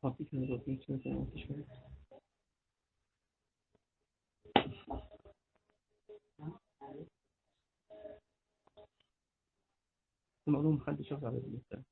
أعطيك نظرتين شوية أو شوية. المعلومة محدش ياخد على اللسان.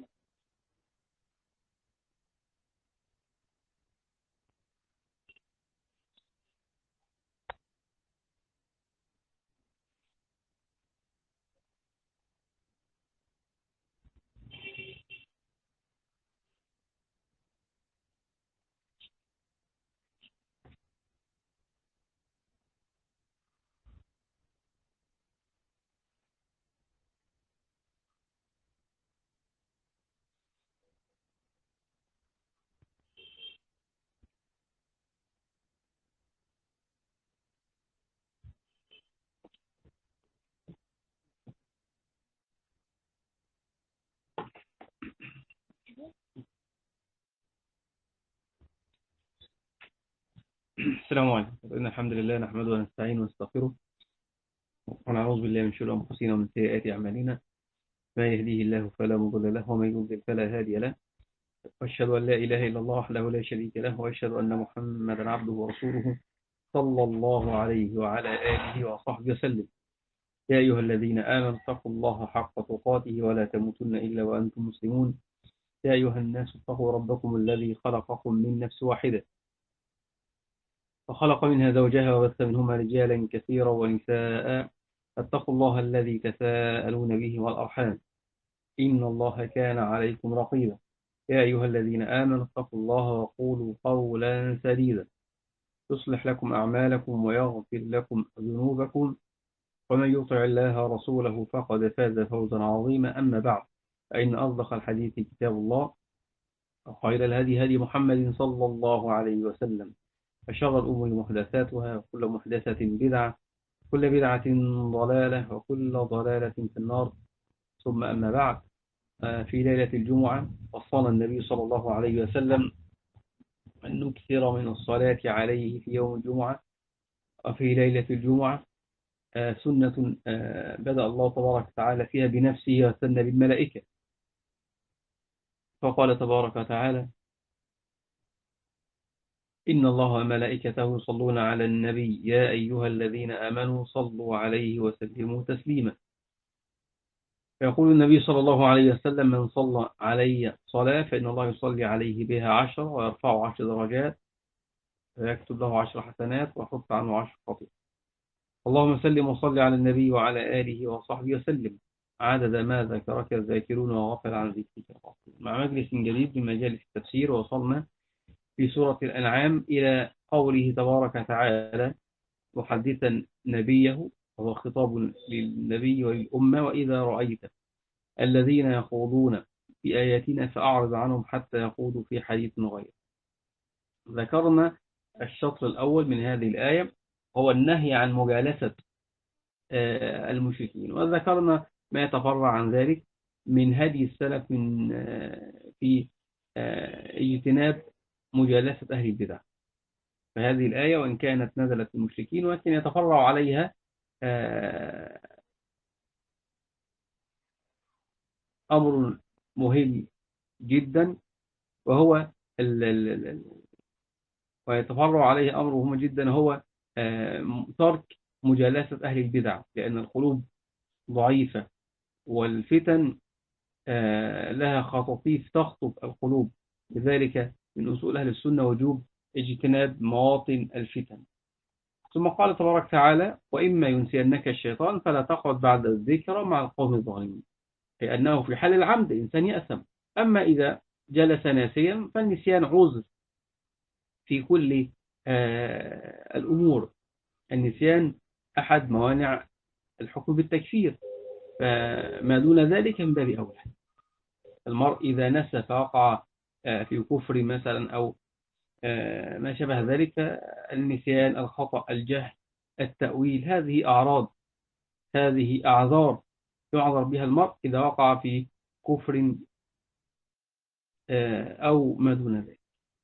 السلام عليكم. إن الحمد لله نحمده ونستعينه ونستغفره ونعوذ بالله من شرور أنفسنا ومن سيئات أعمالنا. ما يهديه الله فلا مضل له ومن يضلل فلا هادي له. وأشهد أن لا إله إلا الله وحده لا شريك له وأشهد أن محمدا عبده ورسوله صلى الله عليه وعلى آله وصحبه وسلم. يا أيها الذين آمنوا اتقوا الله حق تقاته ولا تموتن إلا وأنتم مسلمون. يا أيها الناس اتقوا ربكم الذي خلقكم من نفس واحدة وخلق منها زوجها وبث منهما رجالا كثيرا ونساء. اتقوا الله الذي تساءلون به والأرحام إن الله كان عليكم رقيبا. يا أيها الذين آمنوا اتقوا الله وقولوا قولا سديدا يصلح لكم أعمالكم ويغفر لكم ذنوبكم ومن يطع الله ورسوله فقد فاز فوزا عظيما. أما بعد فإن أصدق الحديث كتاب الله وخير الهدي هدي محمد صلى الله عليه وسلم وشر الأمور محدثاتها وكل محدثة بدعة كل بدعة ضلالة وكل ضلالة في النار. ثم أما بعد، في ليلة الجمعة وصانا النبي صلى الله عليه وسلم أن نكثر من الصلاة عليه في يوم الجمعة وفي ليلة الجمعة. سنة بدأ الله تبارك وتعالى فيها بنفسه وثنى بالملائكة، فقال تبارك وتعالى: إن الله وملائكته يصلون على النبي يا أيها الذين آمنوا صلوا عليه وسلموا تسليما. فيقول النبي صلى الله عليه وسلم: من صلى علي صلاة فإن الله يصلي عليه بها 10 ويرفع 10 درجات ويكتب له 10 حسنات ويحط عنه 10 خطيئات. اللهم سلم وصل على النبي وعلى آله وصحبه وسلم عدد ما ذكرك الذاكرون وغفل عن ذكرك. مع مجلس جديد من مجالس التفسير، وصلنا في سورة الأنعام إلى قوله تبارك وتعالى محدثا نبيه، وهو خطاب للنبي وللأمة: وإذا رأيت الذين يخوضون في آياتنا فأعرض عنهم حتى يخوضوا في حديث غيره. ذكرنا الشطر الأول من هذه الآية هو النهي عن مجالسة المشركين، وذكرنا ما يتفرع عن ذلك من هدي السلف من في اجتناب مجالسة أهل البدع. فهذه الآية وإن كانت نزلت المشركين ولكن يتفرع عليها أمر مهم جدا، وهو ويتفرع عليه أمر مهم جدا، هو ترك مجالسة أهل البدع، لأن القلوب ضعيفة والفتن لها خطاطيف تخطف القلوب. لذلك من أصول أهل السنة وجوب اجتناب مواطن الفتن. ثم قال تبارك وتعالى: وإما ينسينك الشيطان فلا تقعد بعد الذكرى مع القوم الظالمين. أي أنه في حال العمد إنسان يأثم، أما إذا جلس ناسيا فالنسيان عذر في كل الأمور. النسيان أحد موانع الحكم بالتكفير، فما دون ذلك من باب أولى. المرء إذا نسى فوقع في كفر مثلا أو ما شبه ذلك، النسيان، الخطأ، الجهل، التأويل، هذه أعراض، هذه أعذار يعذر بها المرء إذا وقع في كفر أو ما دون ذلك.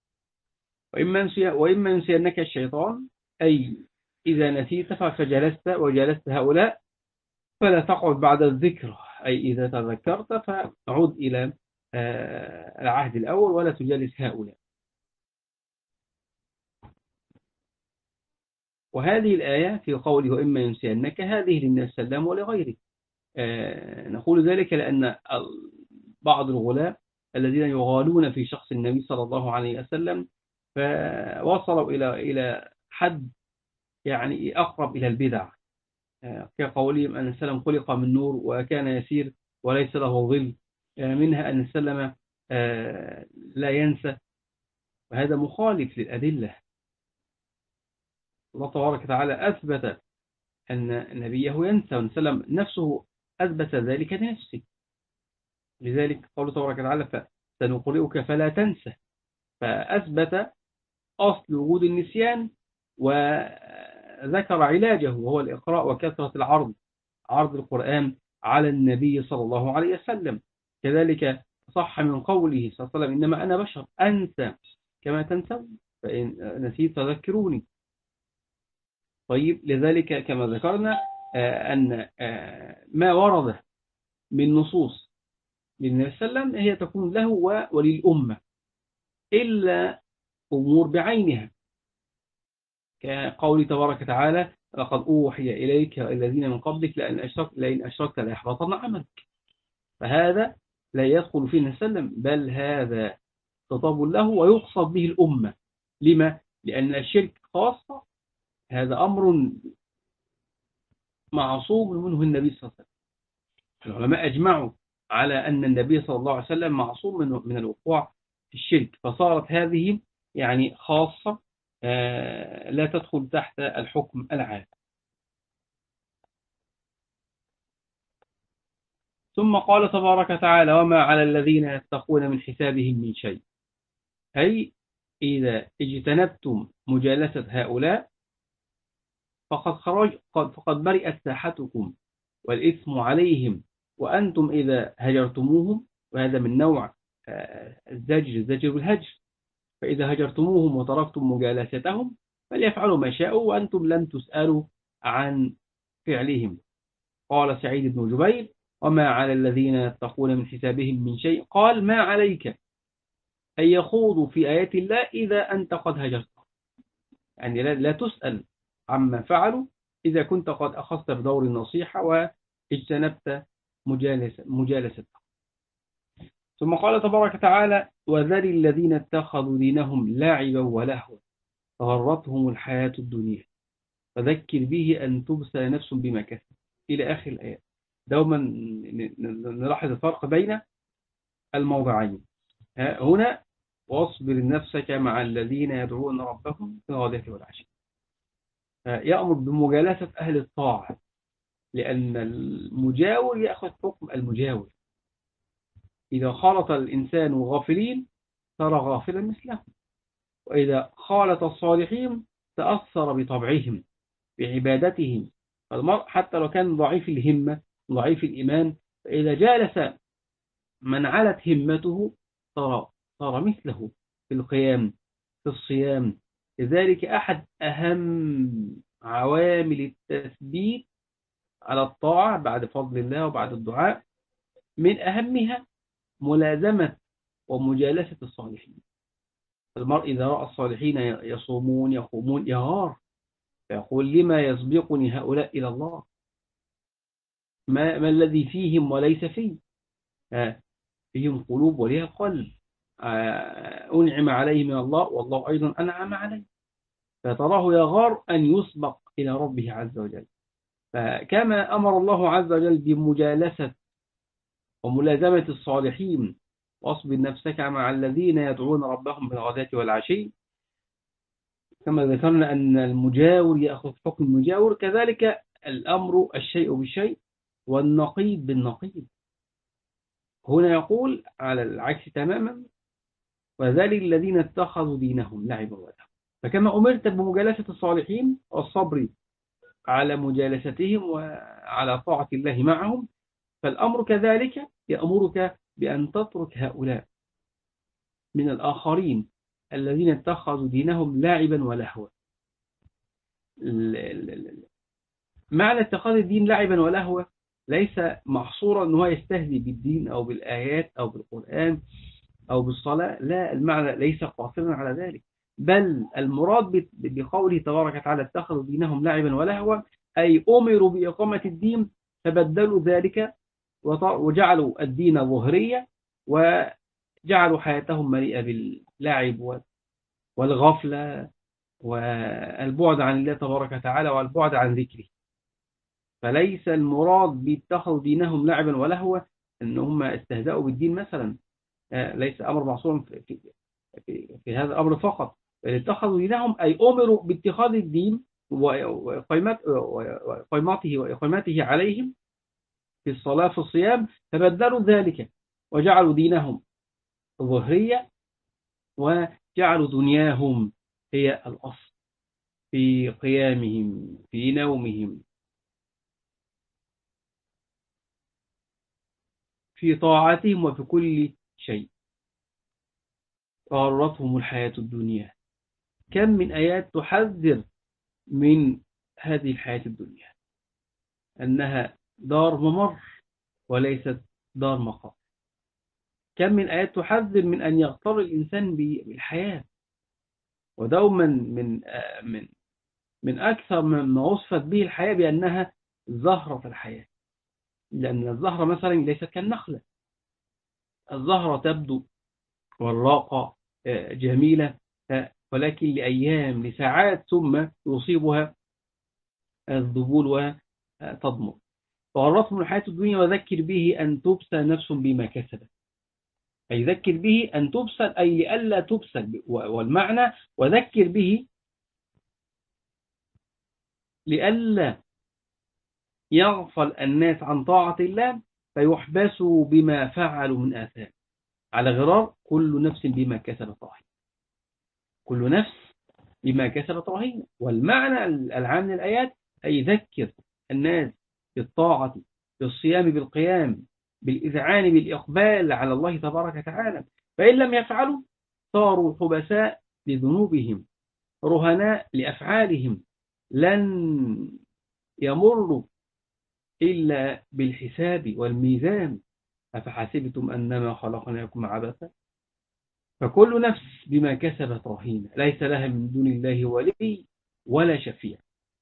وإما ينسينك الشيطان، أي إذا نسيت فجلست وجلست هؤلاء فلا تقعد بعد الذكر، أي إذا تذكرت فعود إلى العهد الأول ولا تجالس هؤلاء. وهذه الآية في قوله وإما ينسينك هذه للنبي صلى الله عليه وسلم ولغيره. نقول ذلك لأن بعض الغلاة الذين يغالون في شخص النبي صلى الله عليه وسلم فوصلوا إلى حد يعني أقرب إلى البدع، كقولهم أن السلام خلق من نور وكان يسير وليس له ظل، منها أن السلام لا ينسى، وهذا مخالف للأدلة. الله تبارك وتعالى أثبت أن نبيه ينسى، وسلم نفسه أثبت ذلك لنفسه. لذلك قوله تبارك وتعالى سنقرئك فلا تنسى، فأثبت أصل وجود النسيان وذكر علاجه وهو الإقراء وكثرة عرض القرآن على النبي صلى الله عليه وسلم. كذلك صح من قوله صلى الله عليه وسلم إنما أنا بشر أنسى كما تنسون فإن نسيت فذكروني. طيب، لذلك كما ذكرنا أن ما ورد من نصوص للنبي صلى الله عليه وسلم هي تكون له وللأمة، إلا أمور بعينها، كقول تبارك وتعالى لقد أوحي إليك الذين من قبلك لئن أشركت ليحبطن عملك، فهذا لا يدخل فيه النبي صلى الله عليه وسلم، بل هذا خطاب له ويقصد به الأمة. لما؟ لأن الشرك خاصة هذا أمر معصوم منه النبي صلى الله عليه وسلم. العلماء أجمعوا على أن النبي صلى الله عليه وسلم معصوم من الوقوع في الشرك، فصارت هذه يعني خاصة لا تدخل تحت الحكم العام. ثم قال تبارك وتعالى وما على الذين يتقون من حسابهم من شيء، أي إذا اجتنبتم مجالسة هؤلاء فقد برئت ساحتكم والإثم عليهم، وأنتم إذا هجرتموهم، وهذا من نوع الزجر بالهجر، فإذا هجرتموهم وتركتم مجالستهم فليفعلوا ما شاءوا وأنتم لن تسألوا عن فعلهم. قال سعيد بن جبير وما على الذين يتقون من حسابهم من شيء، قال ما عليك أن يخوضوا في آيات الله إذا أنت قد هجرت، يعني لا تسأل عما فعلوا إذا كنت قد أخذت بدور النصيحة واجتنبت مجالسة. ثم قال تبارك وتعالى وذل الذين اتخذوا دينهم لاعبا ولهوا غرتهم الحياة الدنيا فذكر به أن تبسى نفس بما كسبت، إلى آخر الآيات. دوما نلاحظ الفرق بين الموضعين. هنا واصبر نفسك مع الذين يدعون ربهم بالغداة والعشي، يأمر بمجالسة أهل الطاعة، لأن المجاور يأخذ حكم المجاور. إذا خالط الإنسان غافلين صار غافلا مثلهم، وإذا خالط الصالحين تأثر بطبعهم بعبادتهم. فالمرء حتى لو كان ضعيف الهمة ضعيف الإيمان، فإذا جالس من علت همته صار مثله في القيام في الصيام. لذلك أحد أهم عوامل التثبيت على الطاعة بعد فضل الله وبعد الدعاء من أهمها ملازمة ومجالسة الصالحين. المرء إذا رأى الصالحين يصومون يقومون يغار، فيقول لما يسبقني هؤلاء إلى الله، ما الذي فيهم وليس فيه، فيهم قلوب وليها قلب، أنعم عليه من الله والله أيضا أنعم عليه، فتراه يغار أن يسبق إلى ربه عز وجل. فكما أمر الله عز وجل بمجالسة وملازمة الصالحين واصبر نفسك مع الذين يدعون ربهم بالغداة والعشي، كما ذكرنا أن المجاور يأخذ حكم المجاور، كذلك الأمر الشيء بالشيء والنقيض بالنقيض. هنا يقول على العكس تماما وذلك الذين اتخذوا دينهم لعبا ولهوا. فكما أمرت بمجالسة الصالحين والصبر على مجالستهم وعلى طاعة الله معهم، فالأمر كذلك يأمرك بأن تترك هؤلاء من الآخرين الذين اتخذوا دينهم لاعبا ولهوا. معنى اتخاذ الدين لاعبا ولهوا ليس محصورا أنه يستهزئ بالدين أو بالآيات أو بالقرآن أو بالصلاة، لا، المعنى ليس قاصرا على ذلك، بل المراد بقوله تبارك وتعالى اتخذوا دينهم لعبا ولهوا، أي أمروا بإقامة الدين فبدلوا ذلك وجعلوا الدين ظهرية، وجعلوا حياتهم مليئة باللعب والغفلة والبعد عن الله تبارك وتعالى والبعد عن ذكره. فليس المراد باتخذوا دينهم لعبا ولهوا ان هم استهزأوا بالدين مثلا، ليس امر معصوم في هذا الامر فقط، بل اتخذوا دينهم اي امروا باتخاذ الدين وإقامته عليهم في الصلاة في الصيام، فبدلوا ذلك وجعلوا دينهم ظهرية، وجعلوا دنياهم هي الأصل في قيامهم في نومهم في طاعتهم وفي كل شيء. غرتهم الحياة الدنيا. كم من آيات تحذر من هذه الحياة الدنيا أنها دار ممر وليست دار مقام. كم من آيات تحذر من أن يغتر الإنسان بالحياة. ودوما من من أكثر ما وصفت به الحياة بأنها زهرة الحياة، لأن الزهرة مثلا ليست كالنخلة. الزهرة تبدو والراقة جميلة، ولكن لأيام لساعات ثم يصيبها الذبول وتضمر. وغرتهم الحياة الدنيا وذكر به أن تبسى نفس بما كسبت، أي ذكر به أن تبسل أي لئلا تبسل، والمعنى وذكر به لئلا يغفل الناس عن طاعة الله فيحبسوا بما فعلوا من آثام. على غرار كل نفس بما كسبت رهينة. كل نفس بما كسبت رهينة. والمعنى العام للآيات أي ذكر الناس بالطاعة، بالصيام، بالقيام، بالإذعان، بالإقبال على الله تبارك وتعالى، فإن لم يفعلوا صاروا حبساء لذنوبهم رهناء لأفعالهم، لن يمروا إلا بالحساب والميزان. أفحسبتم أنما خلقناكم عبثا. فكل نفس بما كسبت رهينة، ليس لها من دون الله ولي ولا شفيع،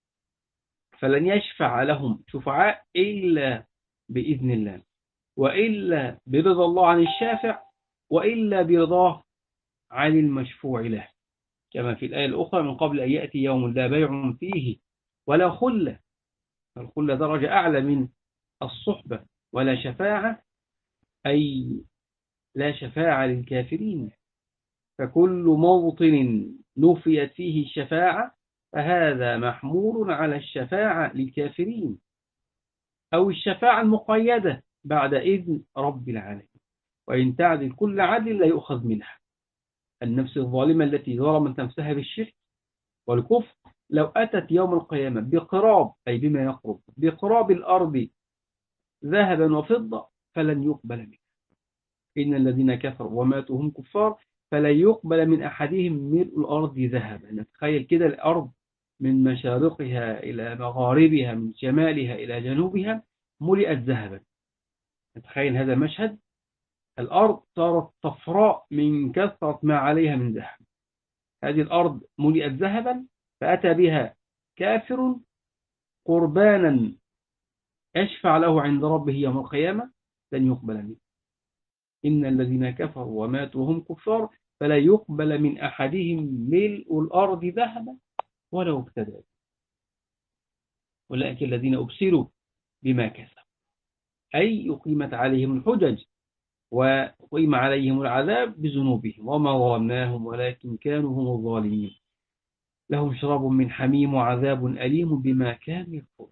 فلن يشفع لهم شفعاء إلا بإذن الله، وإلا برضا الله عن الشافع، وإلا برضاه عن المشفوع له، كما في الآية الأخرى من قبل أن يأتي يوم لا بيع فيه ولا خلة. الخلة درجة أعلى من الصحبة. ولا شفاعة أي لا شفاعة للكافرين. فكل موطن نفيت فيه الشفاعة فهذا محمول على الشفاعة للكافرين، أو الشفاعة المقيدة بعد إذن رب العالمين. وإن تعدل كل عدل لا يؤخذ منها. النفس الظالمة التي ظلمت نفسها بالشرك والكفر لو أتت يوم القيامة بقراب، أي بما يقرب بقراب الأرض ذهبا وفضة فلن يقبل منه. إن الذين كفروا وماتوا هم كفار فلن يقبل من أحدهم ملء الأرض ذهبا. نتخيل كده الأرض من مشارقها إلى مغاربها، من شمالها إلى جنوبها ملئت ذهبا. نتخيل هذا المشهد. الأرض صارت صفراء من كثرة ما عليها من ذهب. هذه الأرض ملئت ذهبا، فأتى بها كافر قربانا يشفع له عند ربه يوم القيامة لن يقبل منه. إن الذين كفروا وماتوا وهم كفار فلا يقبل من أحدهم ملء الأرض ذهبا ولو ابتدى. أولئك الذين أبصروا بما كسبوا، أي أقيمت عليهم الحجج وأقيم عليهم العذاب بذنوبهم. وما ظلمناهم ولكن كانوا هم الظالمين. لهم شراب من حميم وعذاب أليم بما كانوا يكفرون.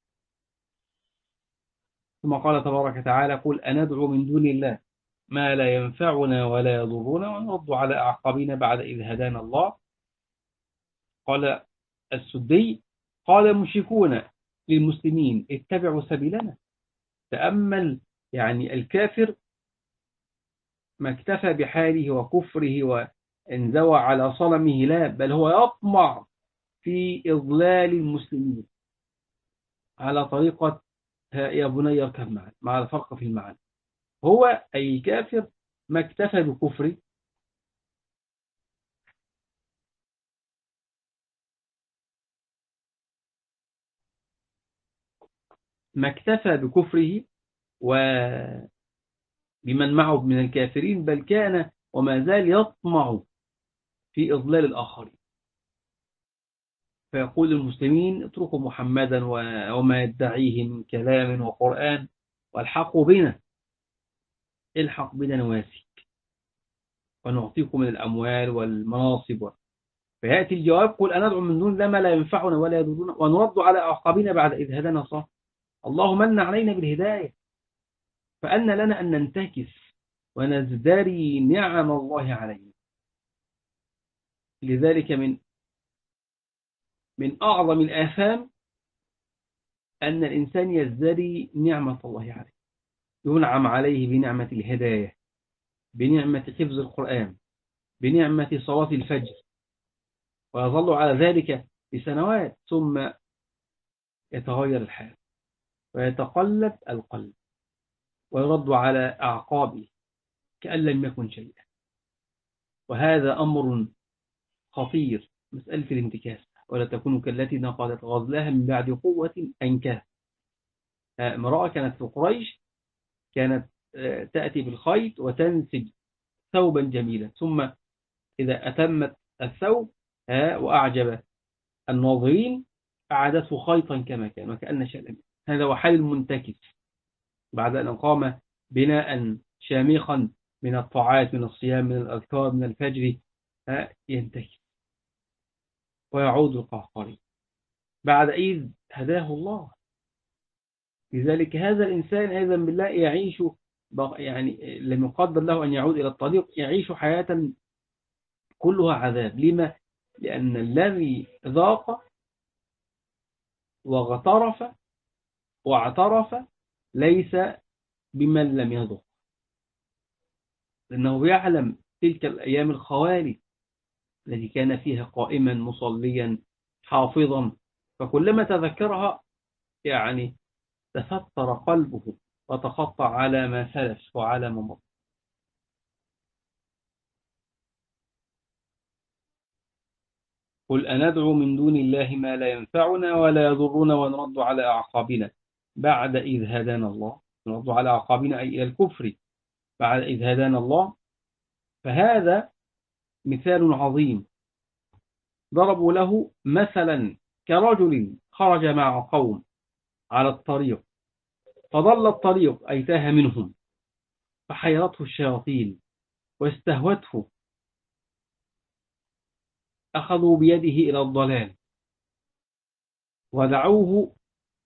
ثم قال تبارك وتعالى قل أندعو من دون الله ما لا ينفعنا ولا يضرنا ونرد على أعقابنا بعد إذ هدانا الله. قال السدي قال المشركون للمسلمين اتبعوا سبيلنا. تأمل يعني الكافر ما اكتفى بحاله وكفره وانزوى على صنمه، لا بل هو يطمع في إضلال المسلمين على طريقة يا بني اركب معنا، مع الفرق في المعنى. هو أي كافر ما اكتفى بكفره ما اكتفى بكفره وبمن معه من الكافرين، بل كان وما زال يطمع في إضلال الآخرين. فيقول المسلمين اتركوا محمدا وما يدعيه من كلام وقرآن والحقوا بنا، الحق بنا نواسي ونعطيكم من الأموال والمناصب. فيأتي الجواب: قل أندعو من دون الله ما لا ينفعنا ولا يضرنا ونرد على أعقابنا بعد إذ هدانا صح. الله من علينا بالهداية، فأن لنا أن ننتكس ونزدري نعم الله علينا. لذلك من أعظم الآثام أن الإنسان يزدري نعمة الله عليه، ينعم عليه بنعمة الهداية، بنعمة حفظ القرآن، بنعمة صلاة الفجر، ويظل على ذلك لسنوات، ثم يتغير الحال ويتقلب القلب ويرد على أعقابه كأن لم يكن شيئا. وهذا أمر خطير، مسألة الانتكاس. ولا تكونوا كالتي نقضت غزلها من بعد قوة أنكاثا. امرأة كانت في قريش، كانت تأتي بالخيط وتنسج ثوبا جميلا، ثم إذا أتمت الثوب وأعجب الناظرين أعادته خيطا كما كان وكأن شيئا. هذا هو حال المنتكس بعد أن قام بناء شامخا من الطاعات، من الصيام، من الأذكار، من الفجر، ينتكس ويعود القهقري بعد إذ هداه الله. لذلك هذا الإنسان أيضا بالله يعيش، يعني لم يقدر له أن يعود إلى الطريق، يعيش حياة كلها عذاب. لما؟ لأن الذي ذاق واغترف واعترف ليس بمن لم يذق، لأنه يعلم تلك الأيام الخوالي التي كان فيها قائما مصليا حافظا، فكلما تذكرها يعني تفتر قلبه وتقطع على ما سلف وعلى ما مضى. قل أندعو من دون الله ما لا ينفعنا ولا يضرنا ونرد على أعقابنا بعد إذ هدانا الله. نرد على أعقابنا أي إلى الكفر بعد إذ هدانا الله. فهذا مثال عظيم ضربوا له مثلا كرجل خرج مع قوم على الطريق فضل الطريق أي تاه منهم، فحيرته الشياطين واستهوته، أخذوا بيده إلى الضلال ودعوه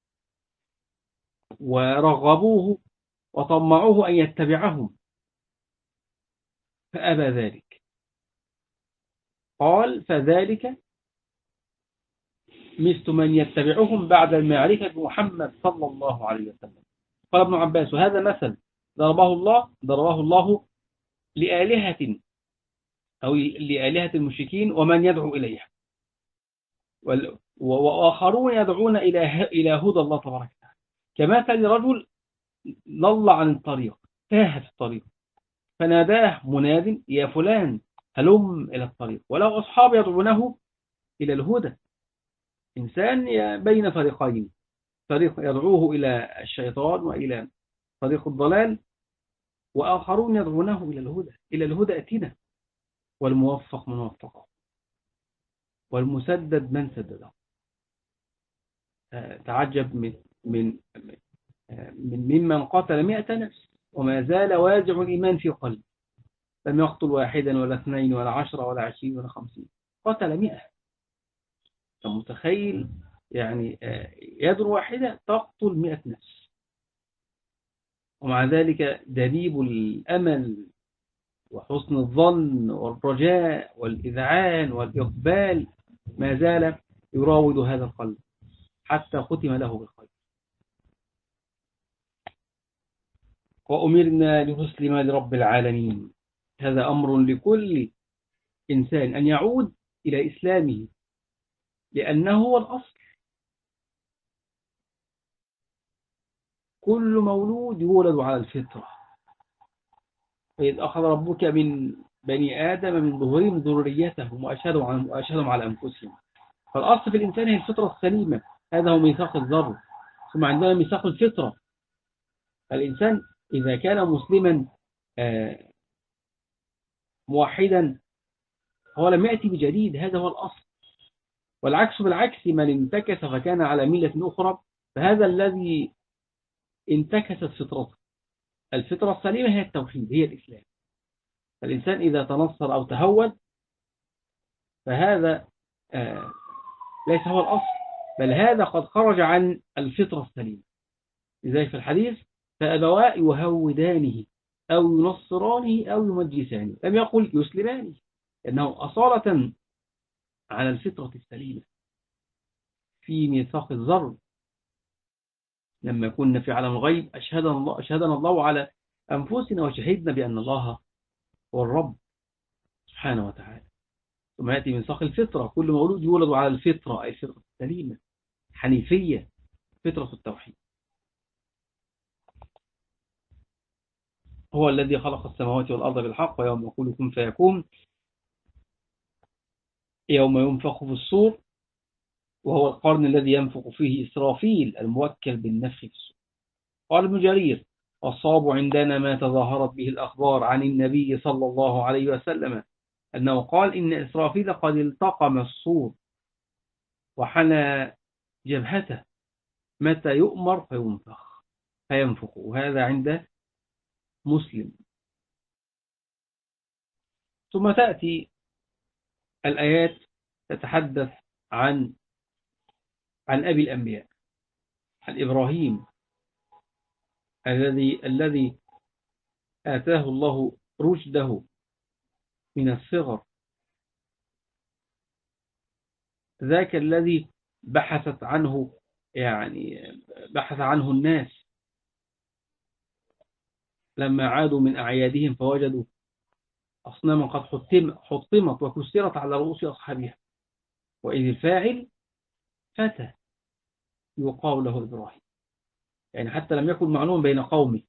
ورغبوه وطمعوه أن يتبعهم فأبى ذلك. قال: فذلك مثل من يتبعهم بعد المعرفة بمحمد صلى الله عليه وسلم. قال ابن عباس: وهذا مثل ضربه الله لآلهة أو لآلهة المشركين ومن يدعو إليها، وآخرون يدعون إلى هدى الله تبارك وتعالى، كمثل رجل ضل عن الطريق، تاه في الطريق، فناداه مناد: يا فلان هلم إلى الطريق. وله أصحاب يدعونه إلى الهدى. إنسان بين طريقين، طريق يدعوه إلى الشيطان وإلى طريق الضلال، وآخرون يدعونه إلى الهدى أتنا، والموفق من وفقه والمسدد من سدده. تعجب ممن قتل 100 نفس وما زال وازع الإيمان في قلبه، لم يقتل واحدا ولا اثنين ولا 10 ولا 20 ولا 50، قتل 100. فمتخيل يعني يد واحدة تقتل 100 نفس، ومع ذلك دبيب الأمل وحسن الظن والرجاء والإذعان والإقبال ما زال يراود هذا القلب حتى ختم له بالخير. وأمرنا لنسلم لرب العالمين. هذا أمر لكل إنسان أن يعود إلى إسلامه، لأنه هو الأصل. كل مولود يولد على الفطرة، فإذ أخذ ربك من بني آدم من ظهورهم ذريتهم وأشهدهم على أنفسهم. فالأصل في الإنسان هي الفطرة السليمة، هذا هو ميثاق الذر. ثم عندنا ميثاق الفطرة. الإنسان إذا كان مسلما موحدا هو لم يأتي بجديد، هذا هو الأصل. والعكس بالعكس، من انتكس فكان على ملة أخرى فهذا الذي انتكست فطرته. الفطرة السليمة هي التوحيد، هي الإسلام. فالإنسان إذا تنصر أو تهود فهذا ليس هو الأصل، بل هذا قد خرج عن الفطرة السليمة. لذلك في الحديث فأبواه يهودانه أو ينصرانه أو يمجسانه، لم يقل يسلمانه، لأنه أصالة على الفطرة السليمة. في ميثاق الذر لما كنا في عالم الغيب أشهدنا الله على أنفسنا وشهدنا بأن الله هو الرب سبحانه وتعالى. ثم يأتي ميثاق الفطرة، كل مولود يولد على الفطرة، أي الفطرة السليمة حنيفية، فطرة التوحيد. هو الذي خلق السماوات والأرض بالحق، ويوم يقول كن فيكون، يوم ينفخ في الصور، وهو القرن الذي ينفخ فيه إسرافيل الموكل بالنفخ في الصور. قال ابن جرير: الصواب عندنا ما تظاهرت به الأخبار عن النبي صلى الله عليه وسلم أنه قال إن إسرافيل قد التقم الصور وحنى جبهته متى يؤمر فينفخ، وهذا عند مسلم. ثم تأتي الآيات تتحدث عن أبي الأنبياء، عن إبراهيم الذي آتاه الله رشده من الصغر، ذاك الذي بحث عنه الناس لما عادوا من أعيادهم فوجدوا أصناما قد حطمت وكسرت على رؤوس أصحابها، وإذ الفاعل فتى يقال له إبراهيم، يعني حتى لم يكن معلوم بين قومه.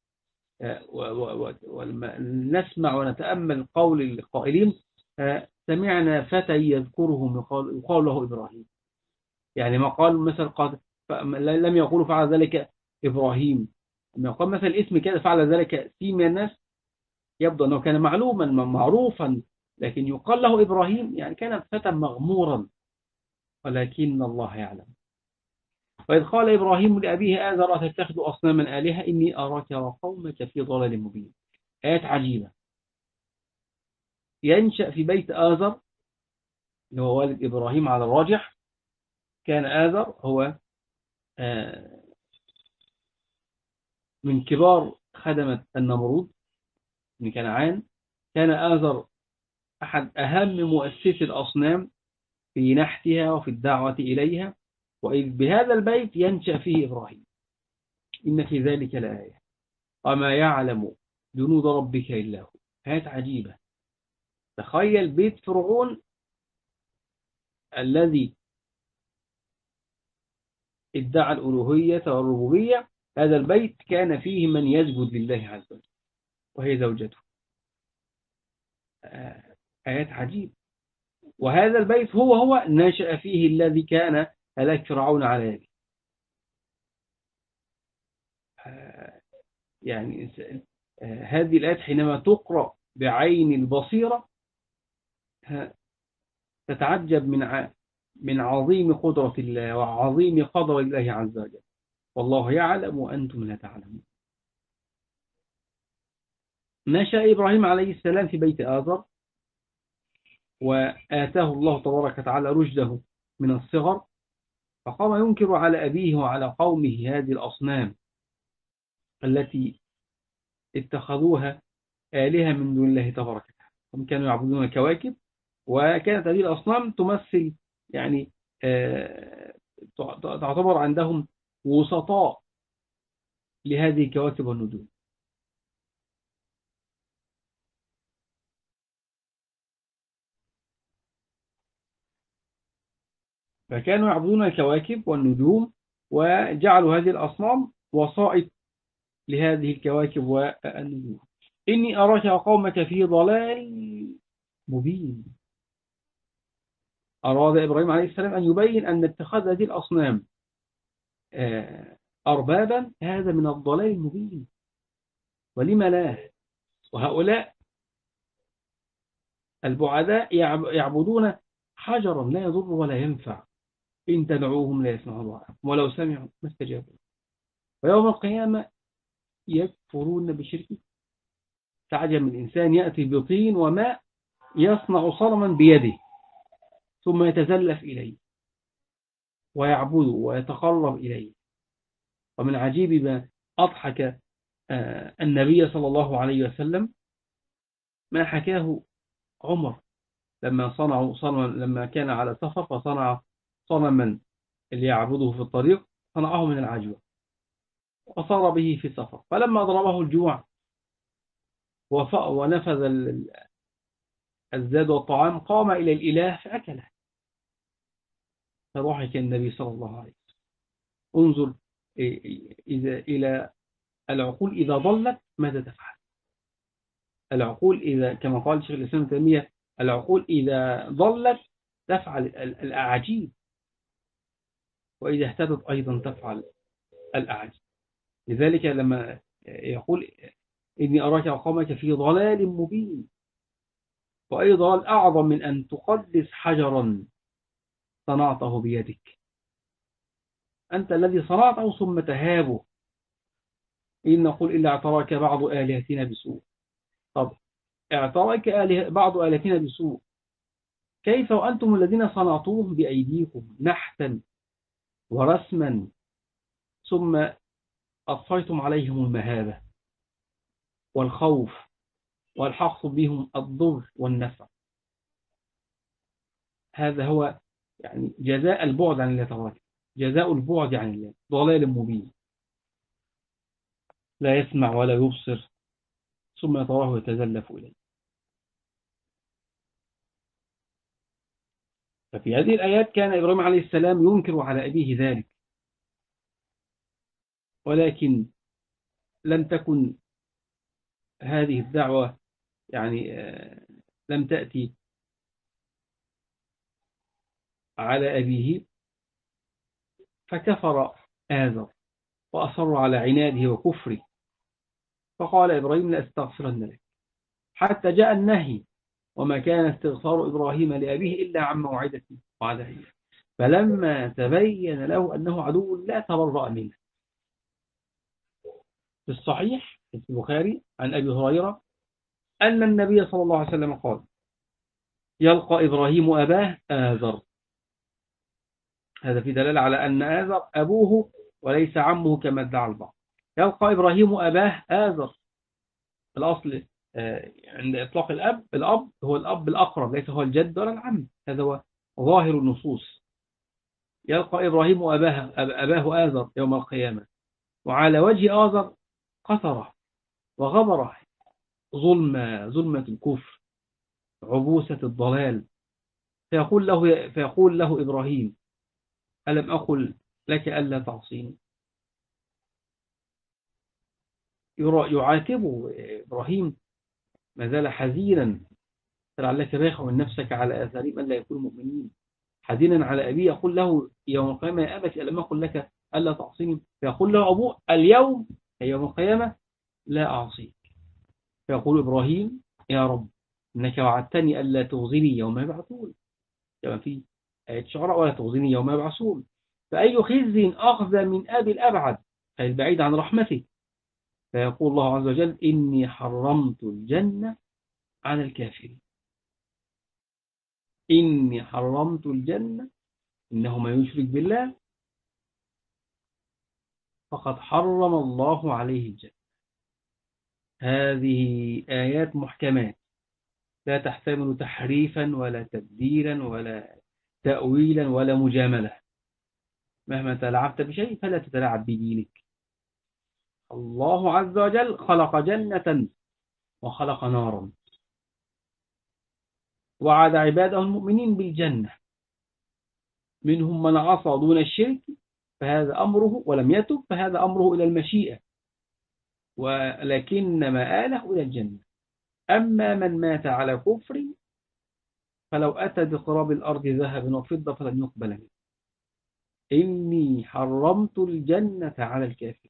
ونسمع ونتأمل قول القائلين: سمعنا فتى يذكرهم يقال له إبراهيم، يعني ما قال مثل لم يقولوا فعل ذلك إبراهيم، لما يقال مثل اسم كده فعل ذلك في من الناس يبدو أنه كان معلوما معروفا، لكن يقال له إبراهيم يعني كان فتى مغمورا، ولكن الله يعلم. وإذ قال إبراهيم لأبيه آزر أتتخذ أصناما آلهة إني أراك وقومك في ضلال مبين. آيات عجيبة. ينشأ في بيت آزر اللي هو والد إبراهيم على الراجح، كان آزر هو من كبار خدمة النمرود من كنعان. كان آزر أحد أهم مؤسسي الأصنام في نحتها وفي الدعوة إليها، وإذ بهذا البيت ينشأ فيه إبراهيم. إن في ذلك لآية وما يعلم جنود ربك إلا هو. آيات عجيبة. تخيل بيت فرعون الذي ادعى الألوهية والربوبية، هذا البيت كان فيه من يسجد لله عز وجل وهي زوجته. آيات عجيبة. وهذا البيت هو نشأ فيه الذي كان هلاك فرعون على يده. يعني هذه الآيات حينما تقرأ بعين البصيرة تتعجب من عظيم قدرة الله وعظيم قدر الله عز وجل. والله يعلم وأنتم لا تعلمون. نشأ إبراهيم عليه السلام في بيت آزر، وآتاه الله تبارك وتعالى رشده من الصغر، فقام ينكر على أبيه وعلى قومه هذه الأصنام التي اتخذوها آلهة من دون الله تبارك وتعالى. هم كانوا يعبدون الكواكب، وكانت هذه الأصنام تمثل يعني تعتبر عندهم وسطاء لهذه الكواكب والنجوم. فكانوا يعبدون الكواكب والنجوم، وجعلوا هذه الأصنام وسائط لهذه الكواكب والنجوم. إني أراك وقومك في ضلال مبين. أراد إبراهيم عليه السلام أن يبين أن اتخاذ هذه الأصنام أربابا، هذا من الضلال المبين. ولم لا؟ وهؤلاء البعداء يعبدون حجرا لا يضر ولا ينفع، إن تدعوهم لا يسمعوا دعاءكم ولو سمعوا ما استجابوا. ويوم القيامة يكفرون بشركه. تعجب من إنسان يأتي بطين وماء يصنع صنما بيده ثم يتزلف إليه ويعبده ويتقرب إليه. ومن عجيب ما أضحك النبي صلى الله عليه وسلم ما حكاه عمر لما صنعوا صنما، لما كان على سفر فصنع صنما اللي يعبده في الطريق، صنعه من العجوة وصار به في السفر، فلما ضربه الجوع ونفذ الزاد والطعام قام إلى الإله فأكله. فضحك النبي صلى الله عليه وسلم. انظر إلى العقول إذا ضلت ماذا تفعل. العقول إذا، كما قال الشيخ الإسلام ابن تيمية، العقول إذا ضلت تفعل الأعاجيب، وإذا اهتدت أيضا تفعل الأعاجيب. لذلك لما يقول إني أراك وقومك في ضلال مبين، وأي ضلال أعظم من أن تقدس حجرا صنعته بيدك، أنت الذي صنعته ثم تهابه. إن نقول إلا اعتراك بعض آلهتنا بسوء. طب اعتراك بعض آلهتنا بسوء، كيف وأنتم الذين صنعتوه بأيديكم نحتا ورسما ثم أطفيتم عليهم المهابة والخوف والحق بهم الضر والنفع. هذا هو يعني جزاء البعد عن الله تبارك، جزاء البعد عن الله، ضلال مبين، لا يسمع ولا يبصر ثم يتراه يتزلف إليه. ففي هذه الآيات كان إبراهيم عليه السلام ينكر على أبيه ذلك، ولكن لم تكن هذه الدعوة يعني لم تأتي على أبيه، فكفر آزر وأصر على عناده وكفره، فقال إبراهيم لأستغفرن لك، حتى جاء النهي، وما كان استغفار إبراهيم لأبيه إلا عن موعدة وعدها، فلما تبين له أنه عدو لا تبرأ منه. في الصحيح في البخاري عن أبي هريرة أن النبي صلى الله عليه وسلم قال: يلقى إبراهيم أباه آزر. هذا في دلالة على أن آزر أبوه وليس عمه كما ادعى البعض. يلقى إبراهيم أباه آزر. الأصل عند إطلاق الأب هو الأب الأقرب، ليس هو الجد ولا العم. هذا هو ظاهر النصوص. يلقى إبراهيم أباه آزر يوم القيامة، وعلى وجه آزر قطرة وغبرة، ظلمة الكفر، عبوسة الضلال. فيقول له إبراهيم: ألم أقل لك ألا تعصيني؟ يعاتبه إبراهيم ما زال حزينا، فلعلك باخع من نفسك على آثارهم أن لا يكونوا مؤمنين. حزينا على أبيه، يقول له يوم القيامة: يا أبت ألم أقل لك ألا تعصيني؟ فيقول له أبوه: اليوم أي يوم القيامة لا أعصيك. فيقول إبراهيم: يا رب إنك وعدتني ألا تخزني يوم يبعثون، كما في آية الشعراء: ولا تخزني يوم يبعثون. فأي خزي أخذ من أبي الأبعد، أي البعيد عن رحمته. فيقول الله عز وجل: إني حرمت الجنة على الكافرين. إني حرمت الجنة، إنه من يشرك بالله فقد حرم الله عليه الجنة. هذه آيات محكمات لا تحتمل تحريفا ولا تبديلا ولا تأويلا ولا مجاملة. مهما تلعبت بشيء فلا تتلاعب بدينك. الله عز وجل خلق جنة وخلق نارا، وعد عباده المؤمنين بالجنة، منهم من عصى دون الشرك فهذا أمره، ولم يتب فهذا أمره إلى المشيئة، ولكن مآله إلى الجنة. أما من مات على كفر فلو أتى بقراب الأرض ذهبا وفضة فلن يقبل منه. إني حرمت الجنة على الكافر.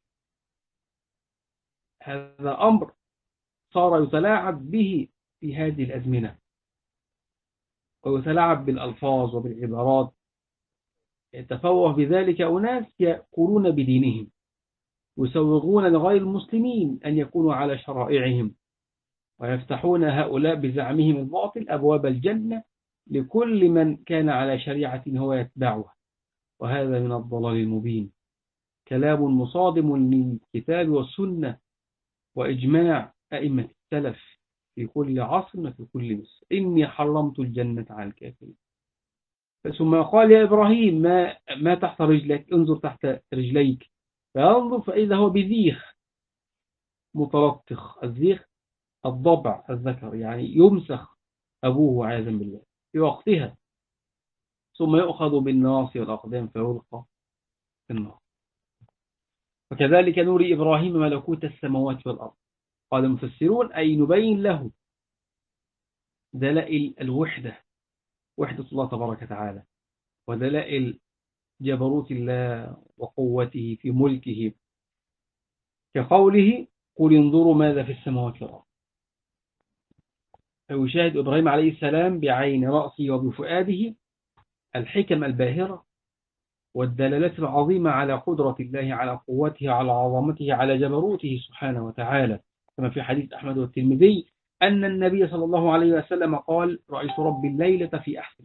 هذا أمر صار يتلاعب به في هذه الأزمنة، ويتلاعب بالألفاظ وبالعبارات. يتفوه بذلك أناس يقولون بدينهم، يسوغون لغير المسلمين أن يكونوا على شرائعهم، ويفتحون هؤلاء بزعمهم الباطل أبواب الجنة لكل من كان على شريعة هو يتبعها. وهذا من الضلال المبين، كلام مصادم للكتاب والسنة وإجماع أئمة السلف في كل عصر وفي كل مصر. إني حرمت الجنة على الكافرين. ثم قال يا إبراهيم ما تحت رجلك، انظر تحت رجليك. فينظر فإذا هو بذيخ متلطخ. الذيخ الضبع الذكر، يعني يمسخ أبوه عياذا بالله في وقتها، ثم يؤخذ بالناصية والأقدام فيلقى في النار. وكذلك نوري إبراهيم ملكوت السماوات والأرض. قال المفسرون أي نبين له دلائل الوحدة، وحدة الله تبارك وتعالى، ودلائل جبروت الله وقوته في ملكه، كقوله قل انظروا ماذا في السماوات والأرض. فيشاهد إبراهيم عليه السلام بعين رأسه وبفؤاده الحكم الباهرة والدلالات العظيمة على قدرة الله، على قوته، على عظمته، على جبروته سبحانه وتعالى، كما في حديث أحمد والترمذي أن النبي صلى الله عليه وسلم قال رأيت ربي الليلة في أحسن.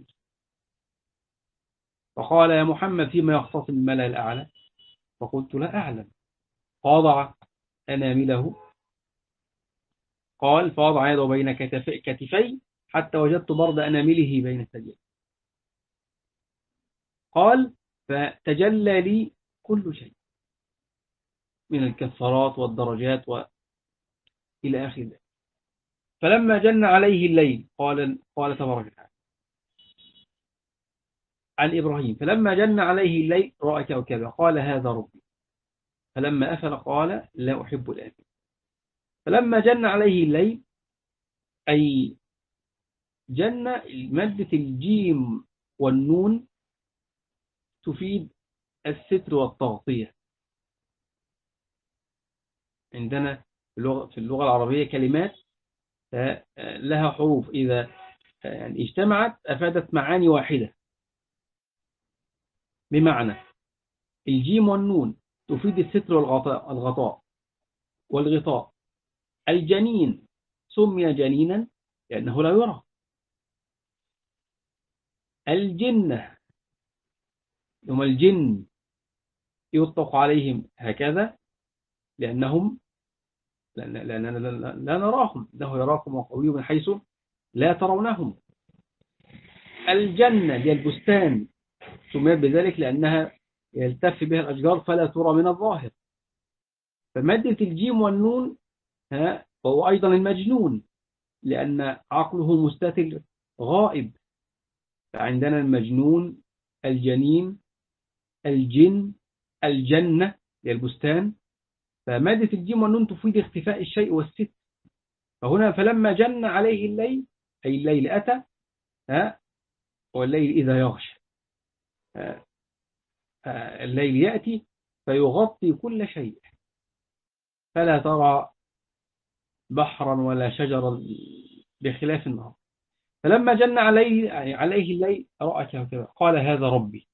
فقال يا محمد فيما يختصم الملأ الأعلى؟ فقلت لا أعلم. فوضع أنامله، قال فوضع يده بين كتفي حتى وجدت برد أنامله بين الثديين. قال فتجلى لي كل شيء من الكفارات والدرجات وإلى آخر ذلك. فلما جن عليه الليل قال تبارك وتعالى عن إبراهيم فلما جن عليه الليل رأى كوكبا قال هذا ربي. فلما أفل قال لا أحب الآفل. فلما جن عليه الليل أي جن، مادة الجيم والنون تفيد الستر والتغطية. عندنا في اللغة العربية كلمات لها حروف إذا يعني اجتمعت أفادت معاني واحدة. بمعنى الجيم والنون تفيد الستر والغطاء والغطاء. الجنين سمي جنينا لأنه لا يرى. الجنة هم الجن يطلق عليهم هكذا لأنهم لأننا لا نراهم، له يراكم وقوي من حيث لا ترونهم. الجنة هي البستان سميت بذلك لأنها يلتف بها الأشجار فلا ترى من الظاهر. فمادة الجيم والنون وهو أيضا المجنون لأن عقله مستتر غائب. فعندنا المجنون، الجنين، الجن، الجنة للبستان. فمادة الجيم والنون تفيد اختفاء الشيء والستر. فهنا فلما جن عليه الليل أي الليل أتى، والليل إذا يغشى، الليل يأتي فيغطي كل شيء فلا ترى بحرا ولا شجرا بخلاف النهار. فلما جن عليه الليل رأى كوكبا قال هذا ربي.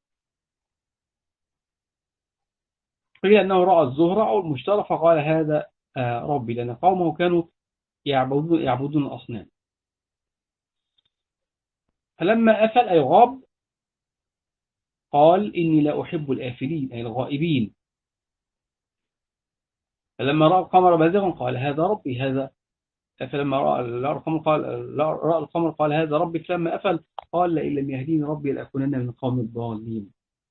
قيل أنه رأى الزهرة أو المشتري فقال هذا ربي، لأن قومه كانوا يعبدون الأصنام. فلما أفل أي غاب قال إني لا أحب الآفلين أي الغائبين. فلما رأى القمر بازغا قال هذا ربي هذا. فلما رأى القمر قال هذا ربي. فلما أفل قال لئن لم يهديني ربي لأكونن من القوم الضالين.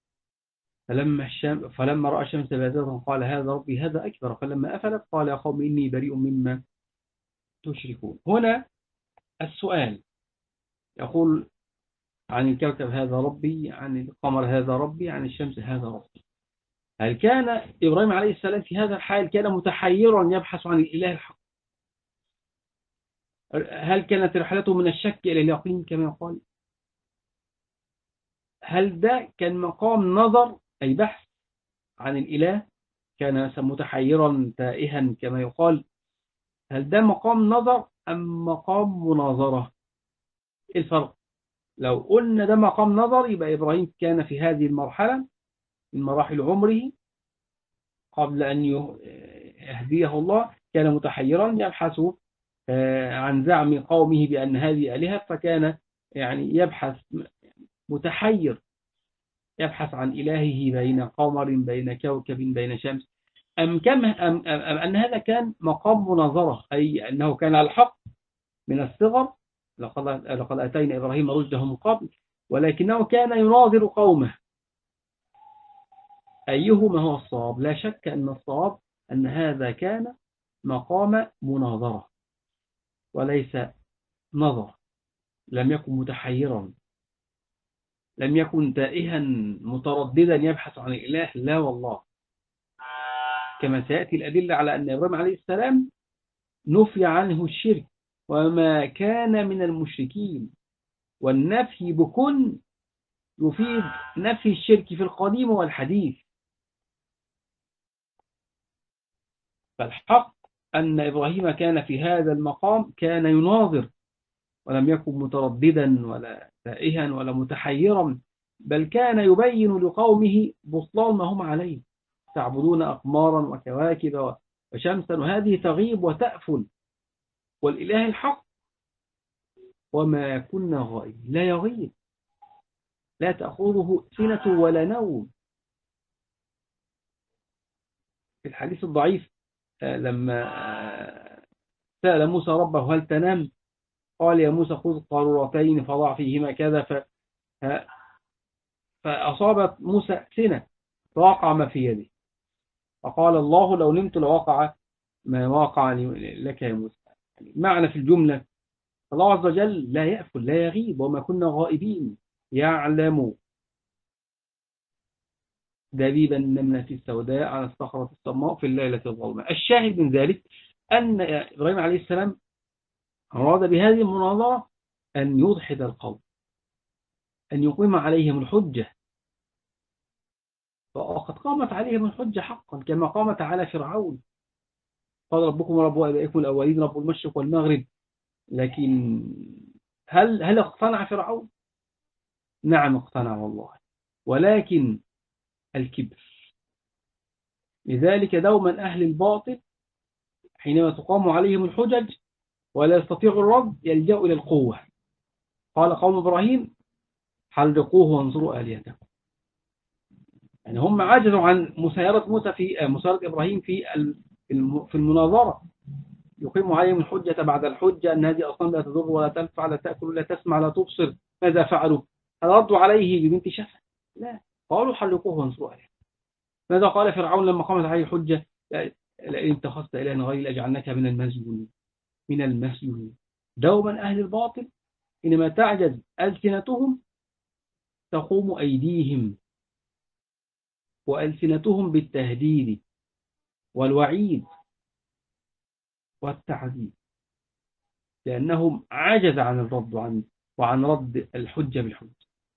فلما رأى الشمس بازغا قال هذا ربي هذا أكبر. فلما أفلت قال يا قوم إني بريء مما تشركون. هنا السؤال يقول عن الكوكب هذا ربي، عن القمر هذا ربي، عن الشمس هذا ربي. هل كان إبراهيم عليه السلام في هذا الحال كان متحيرا يبحث عن الإله الحق؟ هل كانت رحلته من الشك إلى اليقين كما يقال؟ هل ده كان مقام نظر أي بحث عن الإله، كان متحيرا تائها كما يقال؟ هل ده مقام نظر أم مقام مناظرة؟ إيه الفرق؟ لو قلنا ده مقام نظر يبقى إبراهيم كان في هذه المرحلة من مراحل عمره قبل أن يهديه الله، كان متحيرا يبحث عن زعم قومه بأن هذه آلهة، فكان يعني يبحث متحير، يبحث عن إلهه بين قمر بين كوكب بين شمس. أم أن هذا كان مقام مناظرة، أي أنه كان على الحق من الصغر، لقد أتينا إبراهيم رشده من قبل، ولكنه كان يناظر قومه. أيهما هو الصواب؟ لا شك أن الصواب أن هذا كان مقام مناظرة وليس نظر. لم يكن متحيرا، لم يكن تائها مترددا يبحث عن الإله، لا والله. كما سيأتي الأدلة على أن إبراهيم عليه السلام نفي عنه الشرك وما كان من المشركين، والنفي بكل يفيد نفي الشرك في القديم والحديث. فالحق أن إبراهيم كان في هذا المقام كان يناظر، ولم يكن مترددا ولا تائها ولا متحيرا، بل كان يبين لقومه بطلان ما هم عليه، تعبدون أقمارا وكواكب وشمسا وهذه تغيب وتأفل، والإله الحق وما كنا غائب لا يغيب، لا تأخذه سنة ولا نوم. في الحديث الضعيف لما سأل موسى ربه هل تنام؟ قال يا موسى خذ قارورتين فضع فيهما كذا، فأصابت موسى سنة فوقع ما في يده، فقال الله لو نمت لوقع ما وقع لك يا موسى. معنى في الجملة الله عز وجل لا يأكل لا يغيب، وما كنا غائبين، يعلم دبيب النملة السوداء على الصخرة الصماء في الليلة الظلماء. الشاهد من ذلك أن إبراهيم عليه السلام أراد بهذه المناظرة أن يضحد القوم، أن يقيم عليهم الحجة، وقد قامت عليهم الحجة حقا كما قامت على فرعون. قال ربكم ورب آبائكم الأولين رب المشرق والمغرب. لكن هل اقتنع فرعون؟ نعم اقتنع والله، ولكن الكبر. لذلك دوما أهل الباطل حينما تقام عليهم الحجج ولا يستطيع الرد يلجأ إلى القوة. قال قوم إبراهيم حرقوه وانظروا آلهتكم. يعني هم عجزوا عن مسايرة موسى في مسايرة إبراهيم في المناظرة، يقيم عليهم الحجة بعد الحجة أن هذه أصنام لا تضر ولا تنفع لا تأكل لا تسمع لا تبصر. ماذا فعلوا؟ هل ردوا عليه ببنت شفا؟ لا، قالوا حرقوه وانصروا عليه. ماذا قال فرعون لما قامت عليه الحجة؟ لئن اتخذت إلها غيري لأجعلنك من المسجونين. من المسجونين. دوما أهل الباطل حينما تعجز ألسنتهم تقوم أيديهم، وألسنتهم بالتهديد والوعيد والتعذيب، لأنهم عجز عن الرد وعن رد الحجة بالحجة.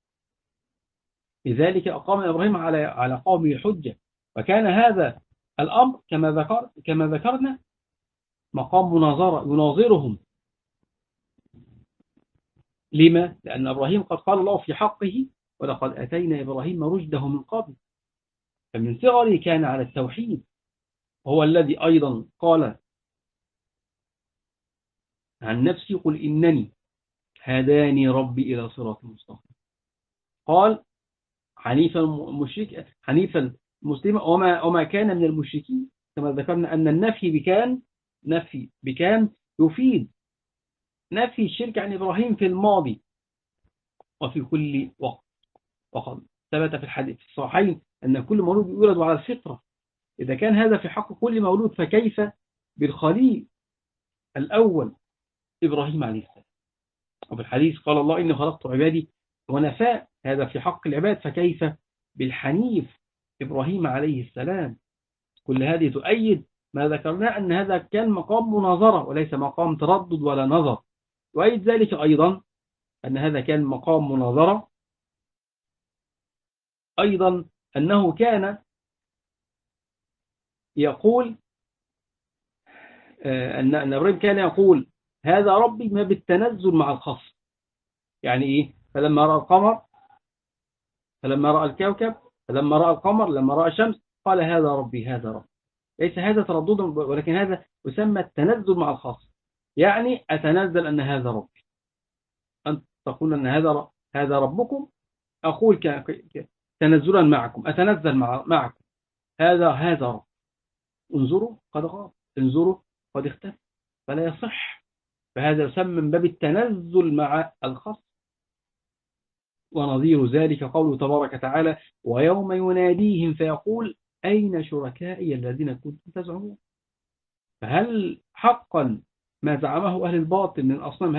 لذلك أقام إبراهيم على قومه الحجة، وكان هذا الأمر كما ذكرنا مقام مناظرة يناظرهم. لما؟ لأن إبراهيم قد قال الله في حقه ولقد أتينا إبراهيم رشده من قبل، فمن صغره كان على التوحيد، وهو الذي أيضا قال عن نفسي قل إنني هداني ربي إلى صراط مستقيم. قال حنيفا مسلما وما كان من المشركين، كما ذكرنا أن النفي بكان يفيد نفي الشرك عن إبراهيم في الماضي وفي كل وقت. وقد ثبت في الحديث الصحيحين أن كل مولود يولد على الفطرة. إذا كان هذا في حق كل مولود فكيف بالخليل الأول إبراهيم عليه السلام؟ وفي الحديث قال الله إني خلقت عبادي ونفاء، هذا في حق العباد، فكيف بالحنيف إبراهيم عليه السلام؟ كل هذه تؤيد ما ذكرناه أن هذا كان مقام مناظرة وليس مقام تردد ولا نظر. وأيد ذلك أيضا أن هذا كان مقام مناظرة أيضا أنه كان يقول أن إبراهيم كان يقول هذا ربي ما بالتنزل مع الخصم. يعني إيه؟ فلما رأى القمر، فلما رأى الكوكب، فلما رأى القمر، لما رأى الشمس، قال هذا ربي هذا ربي. ليس هذا ترددا، ولكن هذا يسمى التنزل مع الخاص. يعني أتنزل أن هذا ربي، أنت تقول أن هذا ربكم، أقول تنزلا معكم، أتنزل معكم، هذا رب. انظروا قد غاب، انظروا قد اختفى، فلا يصح. فهذا يسمى من باب التنزل مع الخاص. ونظير ذلك قوله تبارك وتعالى ويوم يناديهم فيقول أين شركائي الذين كنتم تزعمون. فهل حقا ما زعمه أهل الباطل من الأصنام،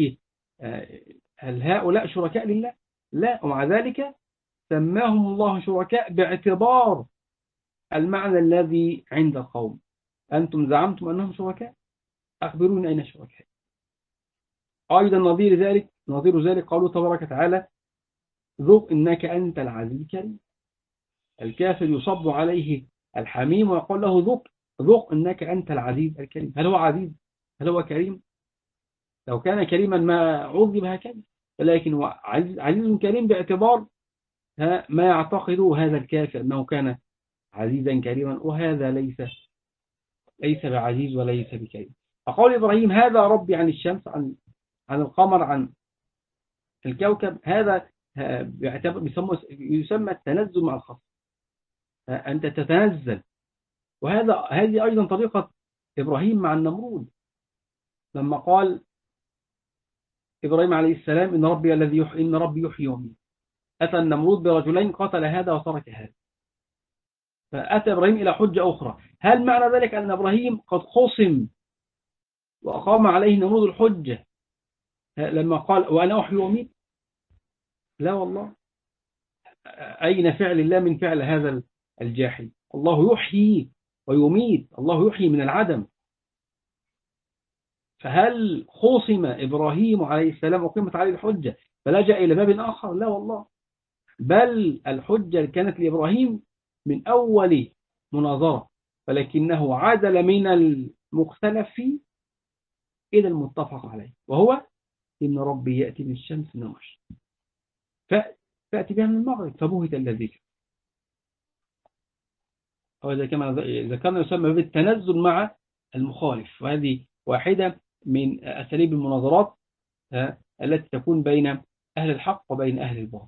هل هؤلاء شركاء لله؟ لا. ومع ذلك سماهم الله شركاء باعتبار المعنى الذي عند القوم. أنتم زعمتم أنهم شركاء، أخبروني أين شركاء. أيضا نظير ذلك قوله تبارك وتعالى ذوق إنك أنت العزيز الكريم. الكافر يصب عليه الحميم ويقول له ذوق إنك أنت العزيز الكريم. هل هو عزيز؟ هل هو كريم؟ لو كان كريما ما عذب هكذا، ولكن هو عزيز كريم باعتبار ما يعتقده هذا الكافر أنه كان عزيزا كريما، وهذا ليس بعزيز وليس بكريم. فقول إبراهيم هذا ربي عن الشمس، عن القمر، عن الكوكب، هذا يسمى التنزل مع الخاص. أنت تتنزل. هذه أيضا طريقة إبراهيم مع النمرود. لما قال إبراهيم عليه السلام إن ربي يحيي ويميت، أتى النمرود برجلين قتل هذا وترك هذا، فأتى إبراهيم إلى حجة أخرى. هل معنى ذلك أن إبراهيم قد خصم وأقام عليه نمرود الحجة لما قال وأنا أحيي وأميت؟ لا والله. أين فعل الله من فعل هذا الجاحد؟ الله يحيي ويميت، الله يحيي من العدم. فهل خصم إبراهيم عليه السلام وقيمت عليه الحجة فلجأ إلى باب آخر؟ لا والله. بل الحجة كانت لإبراهيم من أول مناظرة، ولكنه عدل من المختلف فيه إلى المتفق عليه، وهو إن ربي يأتي من الشمس من المشرق فأتي بها من المغرب فبهت الذي كفر. وإذا كما ذكرنا يسمى بالتنزل مع المخالف، وهذه واحدة من أساليب المناظرات التي تكون بين أهل الحق وبين أهل الباطل.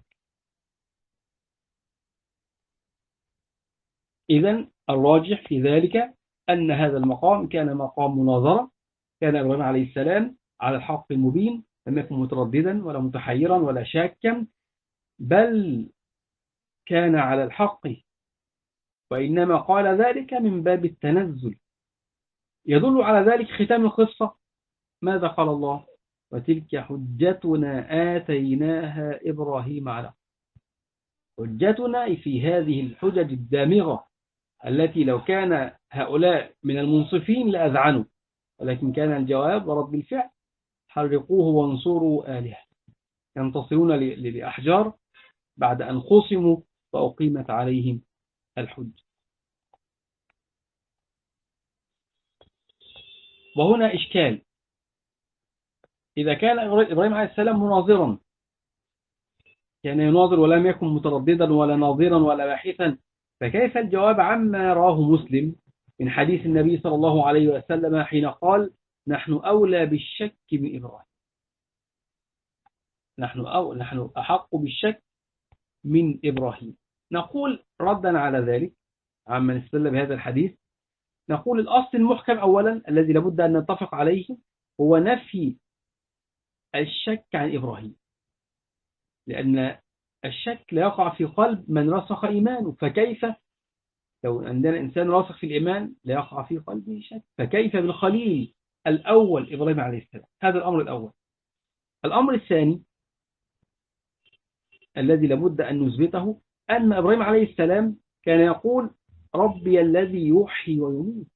إذن الراجح في ذلك أن هذا المقام كان مقام مناظرة. كان إبراهيم عليه السلام على الحق المبين، لم يكن مترددا ولا متحيرا ولا شاكا، بل كان على الحق، وإنما قال ذلك من باب التنزل. يدل على ذلك ختام القصة. ماذا قال الله؟ وتلك حجتنا آتيناها إبراهيم على حجتنا في هذه الحجج الدامغة التي لو كان هؤلاء من المنصفين لأذعنوا، ولكن كان الجواب ورد بالفعل حرقوه وانصروا آلهة. ينتصرون لأحجار بعد أن خصموا وأقيمت عليهم الحج. وهنا إشكال. إذا كان إبراهيم عليه السلام مناظرا، كان يناظر ولم يكن مترددا ولا ناظرا ولا باحثا، فكيف الجواب عما راه مسلم من حديث النبي صلى الله عليه وسلم حين قال نحن أولى بالشك من إبراهيم، نحن أحق بالشك من إبراهيم. نقول ردا على ذلك عما نستدل بهذا الحديث، نقول الأصل المحكم أولا الذي لابد أن نتفق عليه هو نفي الشك عن إبراهيم، لأن الشك لا يقع في قلب من رسخ إيمانه. فكيف لو عندنا إنسان راسخ في الإيمان لا يقع في قلبه شك، فكيف بالخليل الأول إبراهيم عليه السلام؟ هذا الأمر الأول. الأمر الثاني الذي لابد أن نثبته أن إبراهيم عليه السلام كان يقول ربي الذي يحيي ويميت،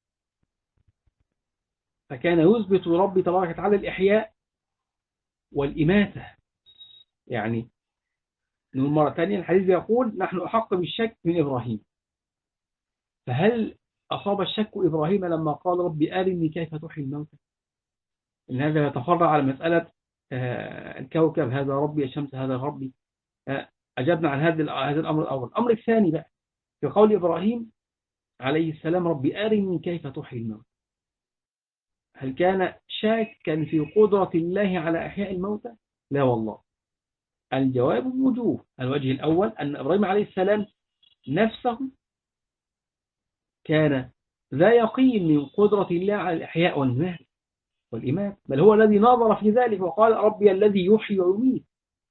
فكان يثبت لربي تبارك وتعالى الإحياء والإماتة. يعني نقول مرة ثانية، الحديث بيقول نحن أحق بالشك من إبراهيم. فهل أصاب الشك إبراهيم لما قال رب أرني كيف تحيي الموتى؟ إن هذا يتفرع على مسألة الكوكب هذا ربي، الشمس هذا ربي. أجبنا عن هذا الأمر الأول. الأمر الثاني بقى في قول إبراهيم عليه السلام رب أرني كيف تحيي الموتى، هل كان شاكا في قدرة الله على إحياء الموتى؟ لا والله. الجواب بوجوه. الوجه الأول أن إبراهيم عليه السلام نفسه كان ذا يقين من قدرة الله على الإحياء والإمات، بل هو الذي نظر في ذلك وقال ربي الذي يحيي ويميت.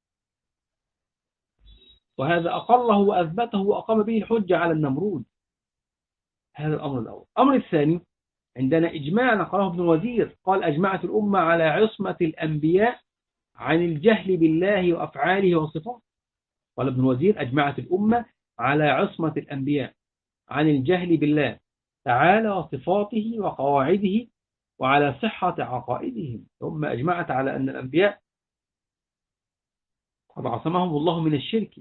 وهذا أقره وأثبته وأقام به الحجة على النمرود. هذا الأمر الأول. الأمر الثاني، عندنا إجماع نقله ابن الوزير قال أجمعت الأمة على عصمة الأنبياء عن الجهل بالله وأفعاله وصفاته. قال ابن الوزير أجمعت الأمة على عصمة الأنبياء عن الجهل بالله تعالى وصفاته وقواعده وعلى صحة عقائدهم. ثم أجمعت على أن الأنبياء قد عصمهم الله من الشرك.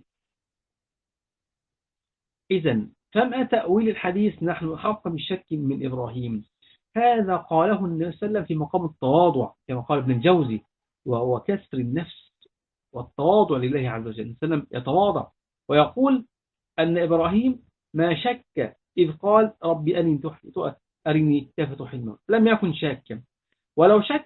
إذن فما تأويل الحديث نحن أحق بالشك من إبراهيم؟ هذا قاله النبي صلى الله عليه وسلم في مقام التواضع كما قال ابن الجوزي، وهو كسر النفس والتواضع لله عز وجل. النبي صلى الله عليه وسلم يتواضع ويقول أن إبراهيم ما شك إذ قال ربي أرني كيف تحيي الموت، لم يكن شاكا. ولو شك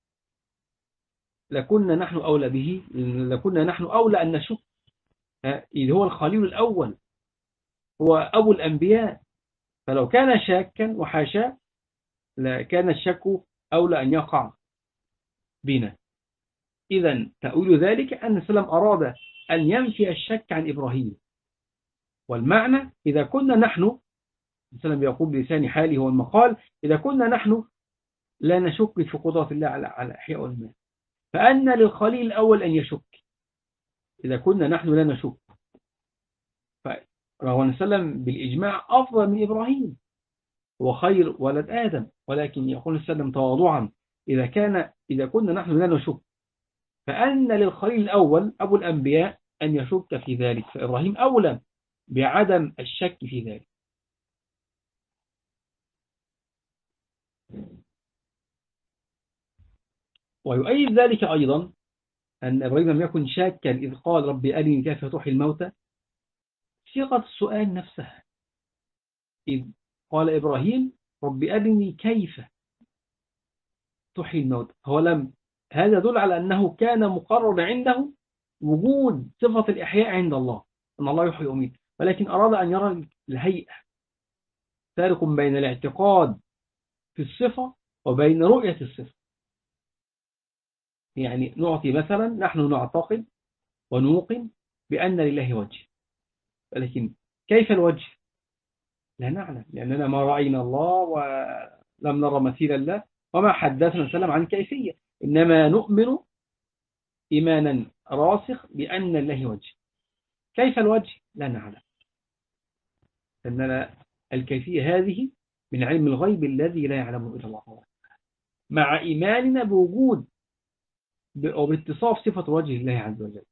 لكنا نحن أولى به، لكنا نحن أولى أن نشك. إذ هو الخليل الأول، هو أبو الأنبياء، فلو كان شاكا وحاشا لكان الشك أولى أن يقع بنا. إذن تأويل ذلك أن السلام أراد أن ينفي الشك عن إبراهيم. والمعنى إذا كنا نحن، السلام يقول بلسان حاله والمقال، إذا كنا نحن لا نشك في قدرة الله على إحياء والمات، فأن للخليل الأول أن يشك إذا كنا نحن لا نشك. فروى السلام بالإجماع أفضل من إبراهيم، هو خير ولد آدم، ولكن يقول السلام تواضعا إذا كنا نحن لا نشك فأن للخليل الأول أبو الأنبياء أن يشك في ذلك، فإبراهيم أولى بعدم الشك في ذلك. ويؤيد ذلك أيضا أن إبراهيم لم يكن شاكا إذ قال ربي أرني كيف تحيي الموتى، صيغة السؤال نفسها. إذ قال إبراهيم ربي أرني كيف تحيي الموتى، هذا يدل على أنه كان مقرر عنده وجود صفة الإحياء عند الله، أن الله يحيي ويميت، ولكن أراد أن يرى الهيئة. فارق بين الاعتقاد في الصفة وبين رؤية الصفة. يعني نعطي مثلا، نحن نعتقد ونوقن بأن لله وجه، ولكن كيف الوجه لا نعلم، لأننا ما رأينا الله ولم نرى مثيل الله وما حدثنا وسلم عن كيفية، إنما نؤمن إيمانا راسخ بأن الله وجه. كيف الوجه لا نعلم، لأننا الكيفية هذه من علم الغيب الذي لا يعلمه إلا الله، مع إيماننا بوجود وباتصاف صفة وجه الله عز وجل.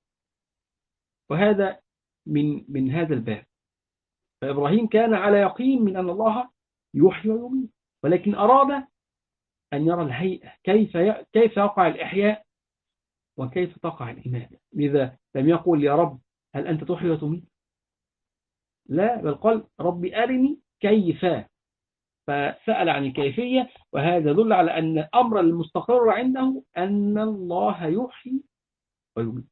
وهذا من هذا الباب. فإبراهيم كان على يقين من أن الله يحيي ويميت، ولكن أراد أن يرى الهيئة، كيف يقع الإحياء وكيف تقع الإماتة. لذا لم يقل يا رب هل أنت تحيي وتميت، لا، بل قال ربي أرني كيف، فسأل عن الكيفية. وهذا يدل على أن الأمر المستقر عنده أن الله يحيي ويميت.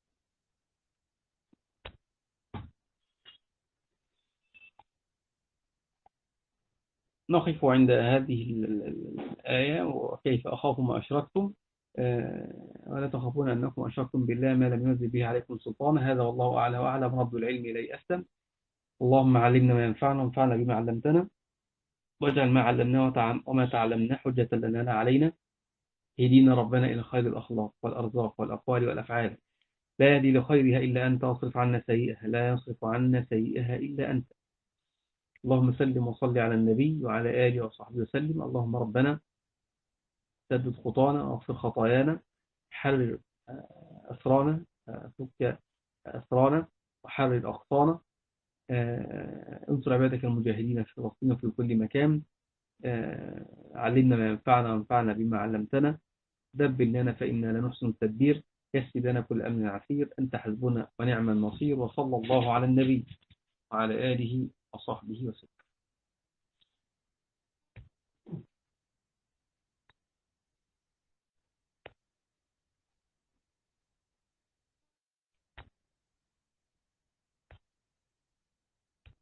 نقف عند هذه الآية وكيف أخاف ما أشركتم ولا تخافون أنكم أشركتم بالله ما لم ينزل به عليكم سلطانا. هذا والله أعلى وأعلم، رب العلم إليه أسلم. اللهم علمنا ما ينفعنا وانفعنا بما علمتنا، واجعل ما علمناه وما تعلمنا حجة لنا لا علينا. هدينا ربنا إلى خير الأخلاق والأرزاق والأقوال والأفعال، لا يهدي لخيرها إلا أنت، واصرف عنا سيئها لا يصرف عنا سيئها إلا أنت. اللهم سلم وصل على النبي وعلى آله وصحبه وسلم. اللهم ربنا سدد خطانا واغفر خطايانا، حرر أسرانا، فك أسرانا وحرر أغصانا. انصر عبادك المجاهدين في فلسطين وفي كل مكان. علمنا ما ينفعنا وانفعنا بما علمتنا. دبر لنا فإنا لا نحسن التدبير. يسر لنا كل أمر عسير. أنت حسبنا ونعم النصير. وصلى الله على النبي وعلى آله وصحبه وسلم.